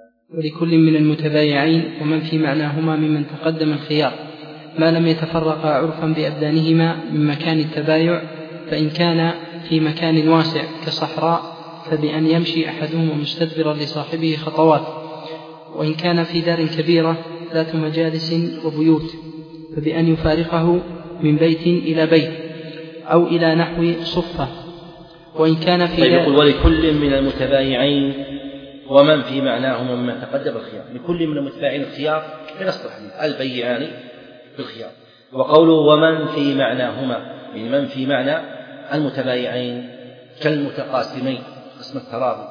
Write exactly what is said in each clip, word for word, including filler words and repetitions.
ولكل من المتبايعين ومن في معناهما ممن تقدم الخيار ما لم يتفرقا عرفا بأبدانهما من مكان التبايع، فإن كان في مكان واسع كصحراء فبأن يمشي أحدهما مستدبرا لصاحبه خطوات، وإن كان في دار كبيرة ذات مجالس وبيوت فبأن يفارقه من بيت إلى بيت أو إلى نحو صفة. وإن كان في طيب يقول ولكل من المتبايعين ومن في معناهما ممن تقدم الخيار، لكل من المتبايعين الخيار بنص الحديث البيعان بالخيار. وقوله ومن في معناهما يعني من في معنى المتبايعين كالمتقاسمين قسم التراضي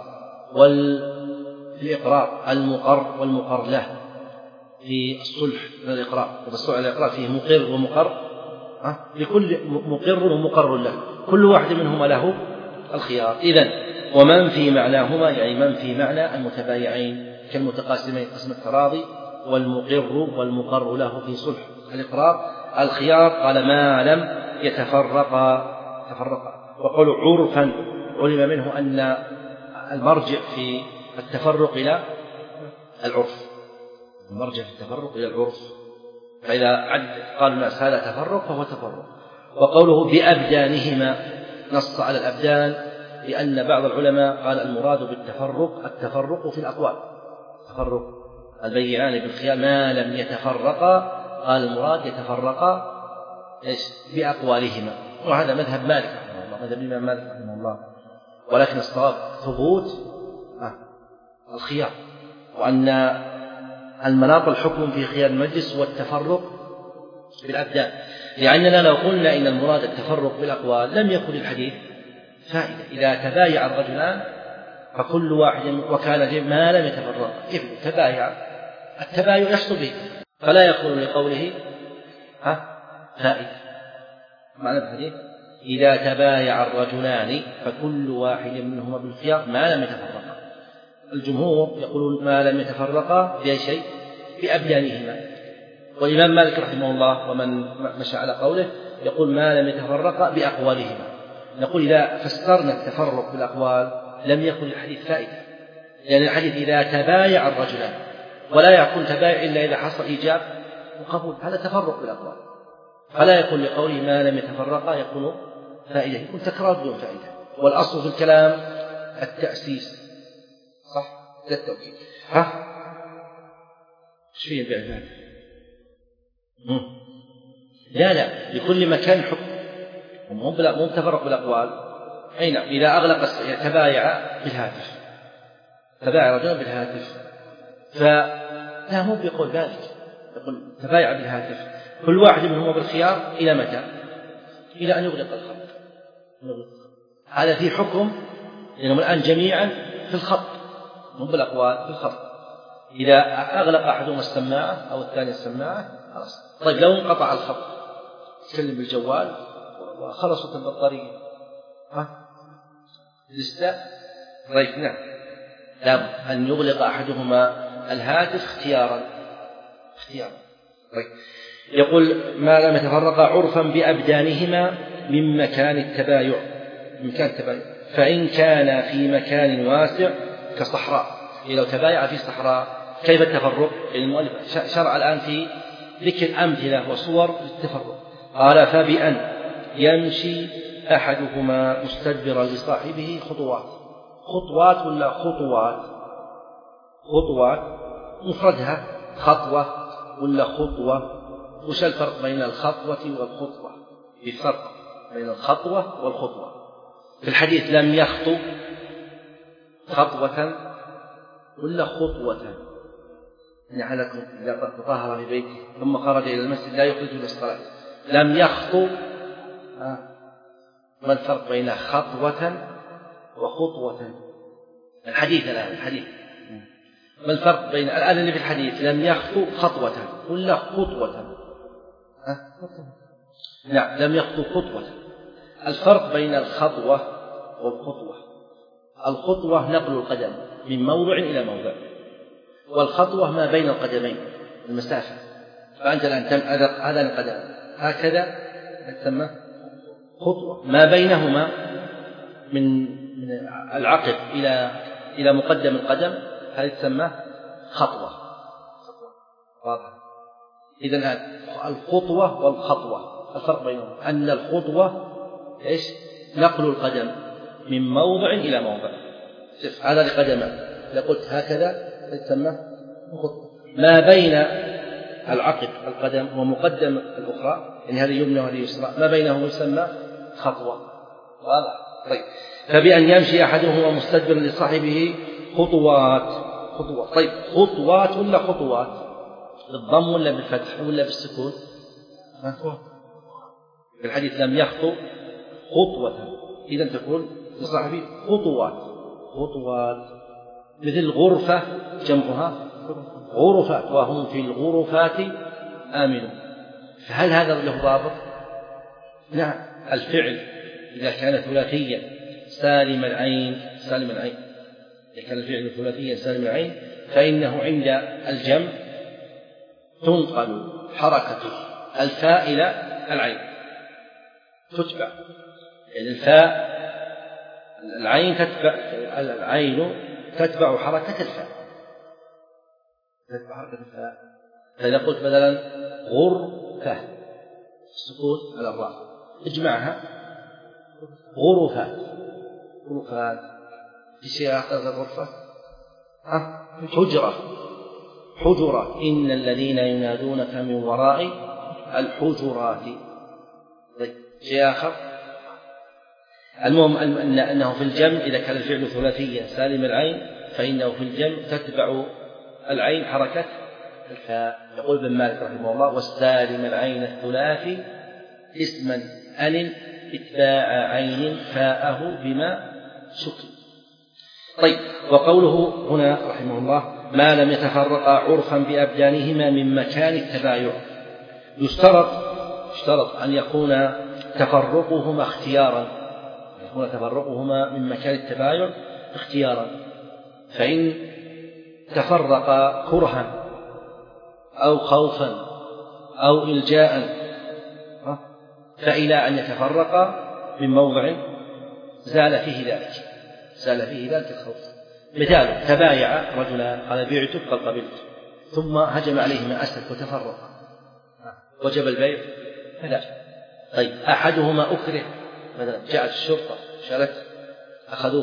والإقرار المقر والمقر له في الصلح الإقرار، والصلح الإقرار فيه مقر ومقر، لكل مقر ومقر له كل واحد منهما له الخيار. إذن ومن في معناهما يعني من في معنى المتبايعين كالمتقاسمين قسم التراضي والمقر والمقر له في صلح الإقرار الخيار. قال ما لم يتفرقا تفرقا. وقالوا عرفا علم منه أن المرجع في التفرق إلى العرف، المرجع في التفرق إلى العرف، فإذا عد قال الناس هذا تفرق فهو تفرق. وقوله بأبدانهما نص على الأبدان، لأن بعض العلماء قال المراد بالتفرق التفرق في الأقوال، تفرق البيعان بالخيار ما لم يتفرقا، قال المراد يتفرقا بأقوالهما، وهذا مذهب مالك رحمه الله، مذهب الإمام مالك رحمه الله، ولكن الصواب ثبوت الخيار، وأن المناط الحكم في خيار المجلس والتفرق بالأبدان، لأننا لو قلنا إن المراد التفرق بالأقوال لم يكن الحديث فائدة. إذا تبايع الرجلان فكل واحد وكان ما لم يتفرق كيف تبايع التبايع يحصل به، فلا يكون لقوله ها فائدة. معنى الحديث إذا تبايع الرجلان فكل واحد منهما بالخيار ما لم يتفرقا. الجمهور يقولون ما لم يتفرقا بأي شيء بأبدانهما، والإمام مالك رحمه الله ومن مشى على قوله يقول ما لم يتفرقا بأقوالهما. نقول إذا فسرنا التفرق بالأقوال لم يكن الحديث فائدة، لأن الحديث إذا تبايع الرجلان ولا يكون تبايع إلا إذا حصل إيجاب وقبول، هذا تفرق بالأقوال، فلا يكون لقوله ما لم يتفرقا يكون فائدة، يكون تكرار بدون فائدة. والأصل في الكلام التأسيس، صح؟ للتوكيد. ها؟ ايش فيه البعثات؟ لا لا لكل مكان حكم، مو مو تفرق بالأقوال. أي نعم إذا أغلق تبايع بالهاتف، تبايع رجل بالهاتف، فلا مو بيقول ذلك، يقول تبايع بالهاتف كل واحد منهما بالخيار إلى متى؟ إلى أن يغلق الخط. هذا في حكم لأنهم الآن جميعا في الخط، مو بالأقوال، في الخط. إذا أغلق أحدهما السماعة أو الثاني السماعة خلاص. طيب لو انقطع الخط تكلم بالجوال وخلصت البطارية ها لسه. طيب نعم لابد أن يغلق أحدهما الهاتف اختيارا اختيارا. طيب يقول ما لم يتفرقا عرفا بأبدانهما من مكان التبايع، من مكان التبايع. فإن كان في مكان واسع كصحراء، لو تبايع في صحراء كيف التفرق؟ المؤلف شرع الآن في ذكر أمثلة وصور للتفرق. قال فبأن يمشي أحدهما مستدبرا لصاحبه خطوات، خطوات ولا خطوات؟ خطوات مفردها خطوة ولا خطوة؟ وش الفرق بين الخطوة والخطوة؟ في فرق بين الخطوة والخطوة. في الحديث لم يخطو خطوة ولا خطوة؟ يعني إذا تطهر في بيته ثم خرج إلى المسجد لا يخرج إلى الصلاة لم يخطو، ما الفرق بين خطوة وخطوة؟ الحديث الآن الحديث ما الفرق بين الآن اللي في الحديث لم يخطو خطوة ولا خطوة؟ نعم لم يخطو خطوة. الفرق بين الخطوة والخطوة، الخطوة نقل القدم من موضع إلى موضع، والخطوة ما بين القدمين المسافة. فأنت الآن هذا القدم هكذا تسمى خطوة، ما بينهما من العقب إلى إلى مقدم القدم هذه تسمى خطوة. واضح؟ إذن الخطوة والخطوة الفرق بينهم أن الخطوة إيش؟ نقل القدم من موضع إلى موضع. شوف هذا القدم إذا قلت هكذا تسمى خطوة. ما بين العقب القدم ومقدم الأخرى يعني هذه يمنى وهذه يسرى ما بينهم يسمى خطوة. واضح؟ طيب فبأن يمشي أحدهما مستدبرا لصاحبه خطوات. خطوات. طيب خطوات ولا خطوات؟ بالضم ولا بالفتح ولا بالسكون؟ في الحديث لم يخطو خطوة إذن تكون لصاحبه خطوات. خطوات مثل غرفة جمعها غرفات وهم في الغرفات آمنون. فهل هذا له ضابط؟ نعم. الفعل إذا كان ثلاثيا سالم العين سالم العين إذا كان الفعل ثلاثيا سالم العين فإنه عند الجمع تنقل حركة الفاء إلى العين تتبع يعني الفاء العين تتبع العين تتبع حركة الفاء تتبع حركة الفاء. فإذا قلت مثلا غرفة السكون على الراء اجمعها غرفات. غرفات ايش يا أخذ الغرفة؟ ها حجرة. حجرة إن الذين ينادونك من وراء الحجرات. طيب شيء آخر المهم أن أنه في الجمع إذا كان الفعل ثلاثيا سالم العين فإنه في الجمع تتبع العين حركة الفاء. يقول ابن مالك رحمه الله والسالم العين الثلاثي اسما أن اتباع عين فاءه بما شكل. طيب وقوله هنا رحمه الله ما لم يتفرقا عرفا بأبدانهما من مكان التبايع يشترط يشترط أن يكون تفرقهما اختيارا يكون تفرقهما من مكان التبايع اختيارا. فإن تفرقا كرها أو خوفا أو إلجاء فإلى أن يتفرقا من موضع زال فيه ذلك زال فيه ذلك الخوف. مثال تبايع رجلان قال بعتك قال قبلت ثم هجم عليهما أسد وتفرقا وجب البيع فلا. طيب أحدهما أكره مثلا جاءت الشرطة شالت أخذوه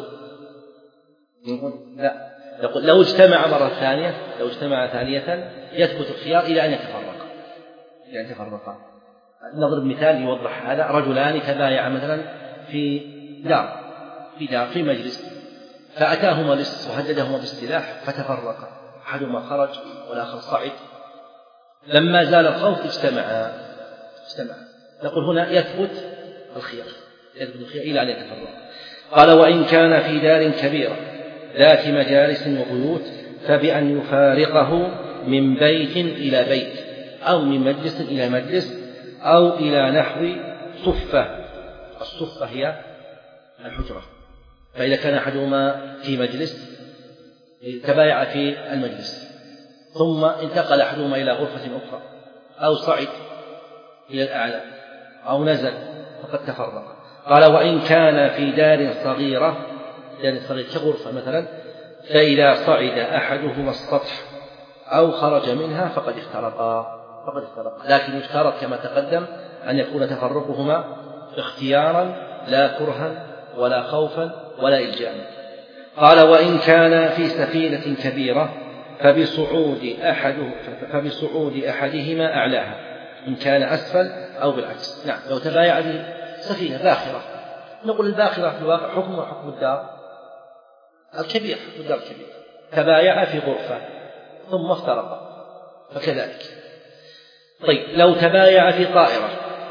يقول لا يقول لو اجتمع مرة ثانية لو اجتمع ثانية يثبت الخيار إلى أن يتفرقا إلى أن يتفرقا. نضرب مثال يوضح هذا. رجلان تبايع مثلا في دار في دار في مجلس فأتاهما لص وهددهما بالسلاح فتفرقا أحدهما خرج والآخر صعد لما زال الخوف اجتمعا اجتمعا. نقول هنا يثبت الخيار يثبت الخيار إلى أن يتفرقا. قال وإن كان في دار كبيرة ذات مجالس وبيوت فبأن يفارقه من بيت إلى بيت أو من مجلس إلى مجلس أو إلى نحو صفة. الصفة هي الحجرة. فإذا كان أحدهما في مجلس تبايع في المجلس ثم انتقل أحدهما إلى غرفة أخرى أو صعد إلى الأعلى أو نزل فقد تفرق. قال وإن كان في دار صغيرة دار صغيرة كغرفة مثلا فإذا صعد أحدهما السطح أو خرج منها فقد افترقا فقد افترقا. لكن يشترط كما تقدم أن يكون تفرقهما اختيارا لا كرها ولا خوفا ولا إلجاء. قال وإن كان في سفينة كبيرة فبصعود أحده فبصعود أحدهما أعلاها إن كان أسفل أو بالعكس. نعم لو تبايع به سفينة باخرة نقول الباخرة في الواقع حكم وحكم الدار الكبير حكم الدار الكبير تبايع في غرفة ثم افترقا فكذلك. طيب لو تبايع في طائرة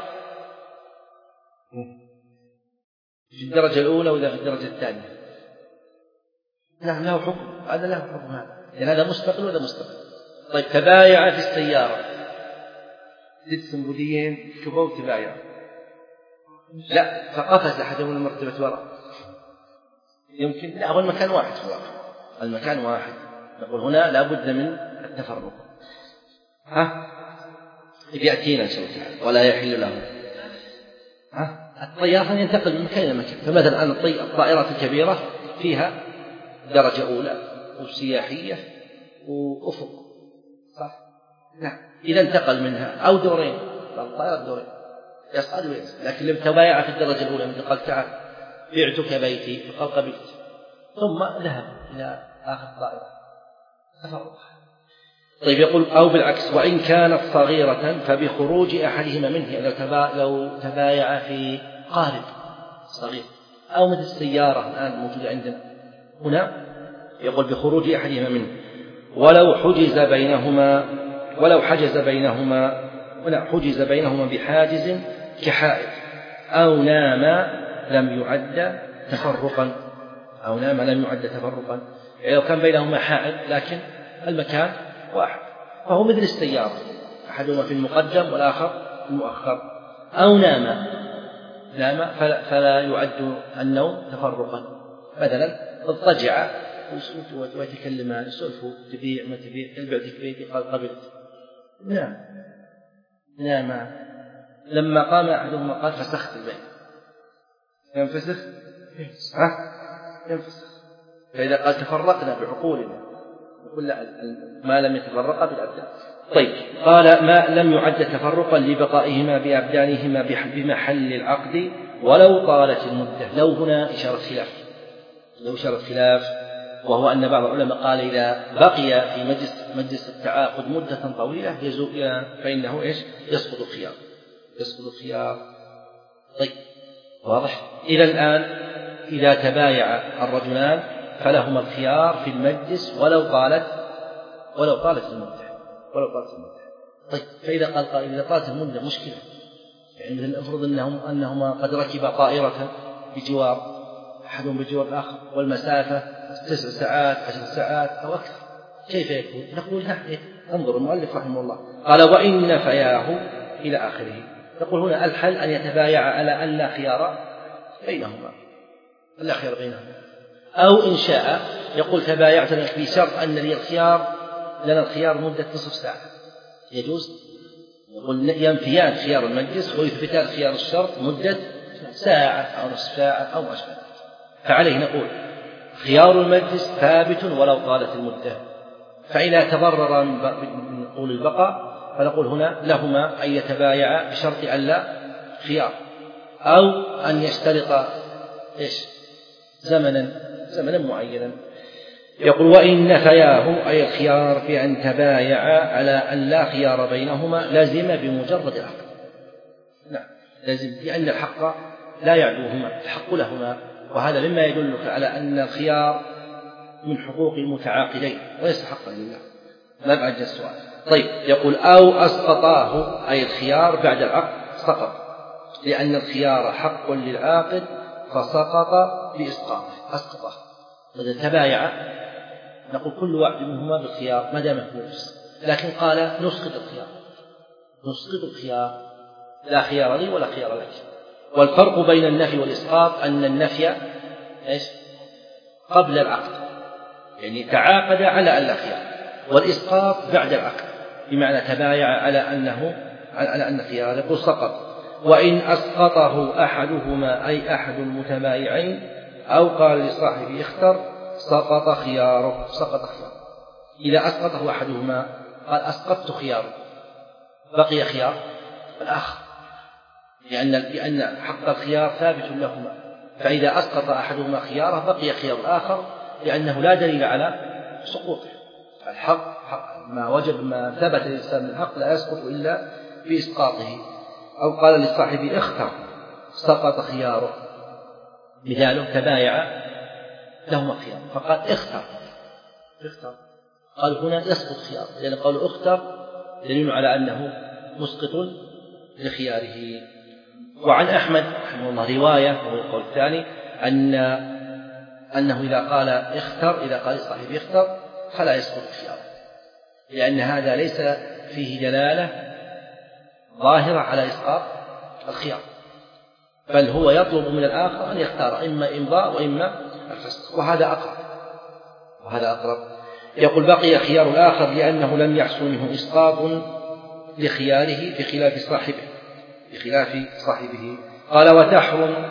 في الدرجة الأولى وإذا في الدرجة الثانية نعم له حكم هذا له حكم هذا لأن هذا مستقل ولا مستقل. طيب تبايع في السيارة ست سنبوديين كبوا تبايع لا فقفز أحدهم المرتبة وراء يمكن لا هو المكان واحد هو المكان واحد. نقول هنا لا بد من التفرق. ها يأتينا إن شاء الله تعالى ولا يحل له. ها الطيارة ينتقل من مكان إلى مكان. فمثلا الطائرة الكبيرة فيها درجة أولى وسياحية وأفق صح؟ نعم. إذا انتقل منها أو دورين الطائرة دورين يصعد وينزل، لكن لم تبايع في الدرجة الأولى مثل قال تعالى بعتك بيتي فقال قبلت، ثم ذهب إلى آخر الطائرة تفرق. طيب يقول أو بالعكس وإن كانت صغيرة فبخروج أحدهما منه، يعني لو تبايع في قارب صغير أو مثل السيارة الآن موجودة عندنا هنا، يقول بخروج أحدهما منه ولو حجز بينهما ولو حجز بينهما ولا حجز بينهما بحاجز كحائط أو نام لم يعد تفرقا أو نام لم يعد تفرقا، يعني لو كان بينهما حائط لكن المكان واحد فهو مثل السيارة أحدهما في المقدم والآخر في المؤخر، أو نام نام فلا يعد النوم تفرقا، مثلا اضطجع ويتكلمان يسولفوا تبيع ما تبيع البعتك بيتي قال قبلت، نعم نام لما قام أحدهما قال فسخت البيت، ينفسخ ها ينفسخ. فإذا قال تفرقنا بعقولنا يقول لا ما لم يتفرقا بالأبدان. طيب قال ما لم يعد تفرقا لبقائهما بأبدانهما بمحل العقد ولو طالت المدة. لو هنا إشارة خلاف، لو إشارة خلاف، وهو أن بعض العلماء قال إذا بقي في مجلس مجلس التعاقد مدة طويلة يزول فإنه إيش يسقط الخيار يسقط الخيار. طيب واضح. إذا الآن إذا تبايع الرجلان فلهما الخيار في المجلس ولو طالت ولو طالت المدة ولو طالت المدة. طيب فإذا قال قائل إذا طالت المدة مشكلة، يعني مثل افرض أنهم أنهما قد ركبا طائرة بجوار أحدهم بجوار الآخر والمسافة تسع ساعات عشر ساعات أو أكثر، كيف يكون؟ نقول نحن انظر المؤلف رحمه الله قال وإن نفياه إلى آخره. نقول هنا الحل أن يتبايع على أن لا خيار بينهما لا خيار بينهما، أو إن شاء يقول تبايعتنا بشرط أن لي الخيار لنا الخيار مدة نصف ساعة، يجوز. يقول ينفيان خيار المجلس ويثبتان خيار الشرط مدة ساعة أو نصف ساعة أو ما أشبه، فعليه نقول خيار المجلس ثابت ولو طالت المدة. فإذا تضرر من طول البقاء فنقول هنا لهما أن يتبايعا بشرط أن لا خيار، أو أن يشترط إيش زمنا زمنا معينا. يقول وإن نفياه أي الخيار بأن تبايعا على أن لا خيار بينهما لازم بمجرد العقد. نعم لازم، لأن الحق لا يعدوهما، الحق لهما، وهذا مما يدلك على أن الخيار من حقوق المتعاقدين وليس حقا لله. لا بعد السؤال. طيب يقول أو أسقطاه أي الخيار بعد العقد سقط، لأن الخيار حق للعاقد فسقط بإسقاطه أسقطه. إذا تبايع نقول كل واحد منهما بالخيار ما دام في نفس، لكن قال نسقط الخيار نسقط الخيار لا خيار لي ولا خيار لك. والفرق بين النفي والإسقاط أن النفي إيش قبل العقد، يعني تعاقد على أن لا خيار، والإسقاط بعد العقد بمعنى تبايع على أنه على أن خيار. يقول سقط. وإن أسقطه أحدهما أي أحد المتبايعين أو قال لصاحبه اختر سقط خياره سقط خياره. إذا أسقطه أحدهما قال أسقطت خياره بقي خيار الآخر، لأن لأن حق الخيار ثابت لهما، فإذا أسقط أحدهما خياره بقي خيار الآخر، لأنه لا دليل على سقوطه. الحق حق ما وجب ما ثبت للإنسان من الحق لا يسقط إلا بإسقاطه. أو قال لصاحبه اختر سقط خياره، مثاله تبايع لهما خيار فقال اختر اختر قال هنا يسقط خيار، لأن قالوا اختر دليل على أنه مسقط لخياره. وعن أحمد رحمه الله رواية وهو القول الثاني أن أنه إذا قال اختر إذا قال صاحبه اختر فلا يسقط الخيار، لأن هذا ليس فيه دلالة ظاهرة على إسقاط الخيار، بل هو يطلب من الآخر أن يختار إما إمضاء وإما الفسخ، وهذا أقرب وهذا أقرب. يقول بقي خيار الآخر لأنه لم يحصل منه إسقاط لخياره بخلاف صاحبه بخلاف صاحبه. قال وتحرم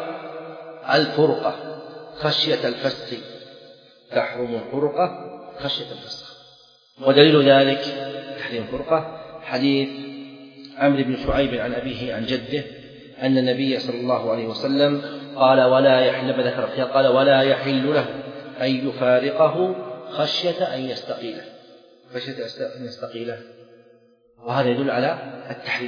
الفرقة خشية الفسخ تحرم الفرقة خشية الفسخ. ودليل ذلك تحريم الفرقة حديث عمرو بن شعيب عن أبيه عن جده أن النبي صلى الله عليه وسلم قال ولا يحل ذكر فيها قال ولا يحل له أن يفارقه خشية أن يستقيله خشية أن يستقيله وهذا يدل على التحريم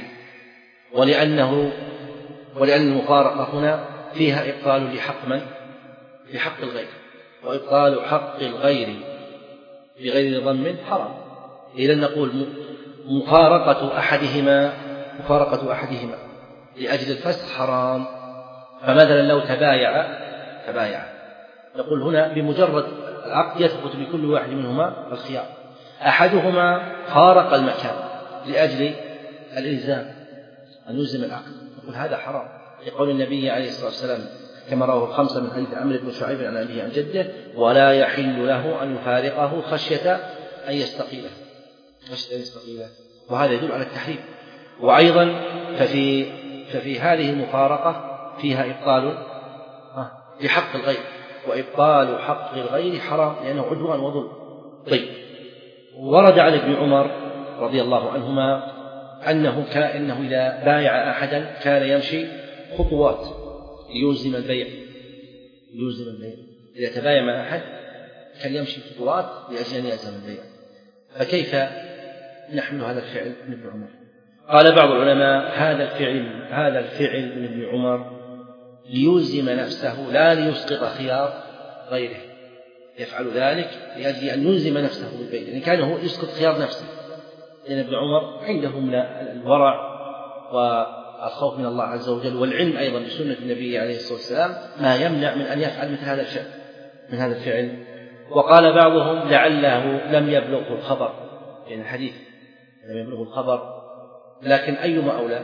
ولأنه ولأن المفارقة هنا فيها إبطال لحق من؟ لحق الغير وإبطال حق الغير بغير ضم حرام. إذا نقول مفارقة أحدهما مفارقة أحدهما لأجل الفسخ حرام. فمثلا لو تبايع تبايع نقول هنا بمجرد العقد يثبت لكل واحد منهما الخيار. أحدهما فارق المكان لأجل الإلزام أن يلزم العقد نقول هذا حرام لقول النبي عليه الصلاة والسلام كما رواه الخمسة من حديث عمرو بن شعيب عن أبيه عن جده ولا يحل له أن يفارقه خشية أن يستقيله خشية أن يستقيله وهذا يدل على التحريم. وأيضا ففي ففي هذه المفارقة فيها إبطال لحق الغير وإبطال حق الغير حرام لأنه عدوان وظلم. طيب ورد عن ابن عمر رضي الله عنهما أنه كأنه إذا بايع أحدا كان يمشي خطوات ليلزم البيع ليلزم البيع إذا تبايع مع أحد كان يمشي خطوات لأجل أن يلزم البيع. فكيف نحمل هذا الفعل من ابن عمر؟ قال بعض العلماء هذا الفعل هذا الفعل من ابن عمر ليلزم نفسه لا ليسقط خيار غيره يفعل ذلك لأجل أن يلزم نفسه بالبيع إن كان هو يسقط خيار نفسه لأن ابن عمر عنده من الورع والخوف من الله عز وجل والعلم أيضا بسنة النبي عليه الصلاة والسلام ما يمنع من أن يفعل مثل هذا الفعل من هذا الفعل. وقال بعضهم لعله لم يبلغه الخبر يعني الحديث لم يبلغه الخبر لكن أيما أولى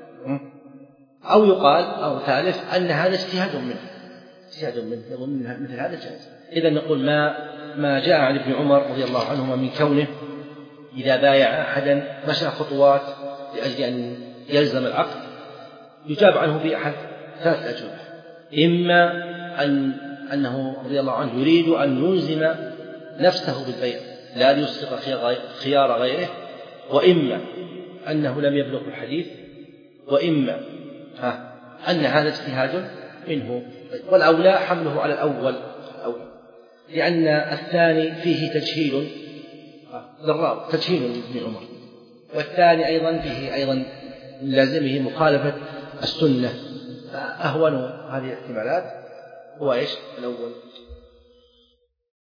أو يقال أو ثالث أن هذا اجتهاد منه اجتهاد منه يظن مثل هذا جائز. إذا نقول ما ما جاء عن ابن عمر رضي الله عنهما من كونه إذا بايع أحدا مشى خطوات لأجل أن يلزم العقد يجاب عنه بأحد ثلاث أجوبة. إما أن أنه رضي الله عنه يريد أن يلزم نفسه بالبيع لا ليسقط خيار غيره وإما أنه لم يبلغ الحديث وإما ها أن هذا اجتهاد منه. والأولى حمله على الأول الأول لأن الثاني فيه تجهيل للراوي تجهيل لابن عمر والثاني أيضا فيه أيضا لازمه مخالفة السنة. فأهون هذه الاحتمالات هو إيش الأول.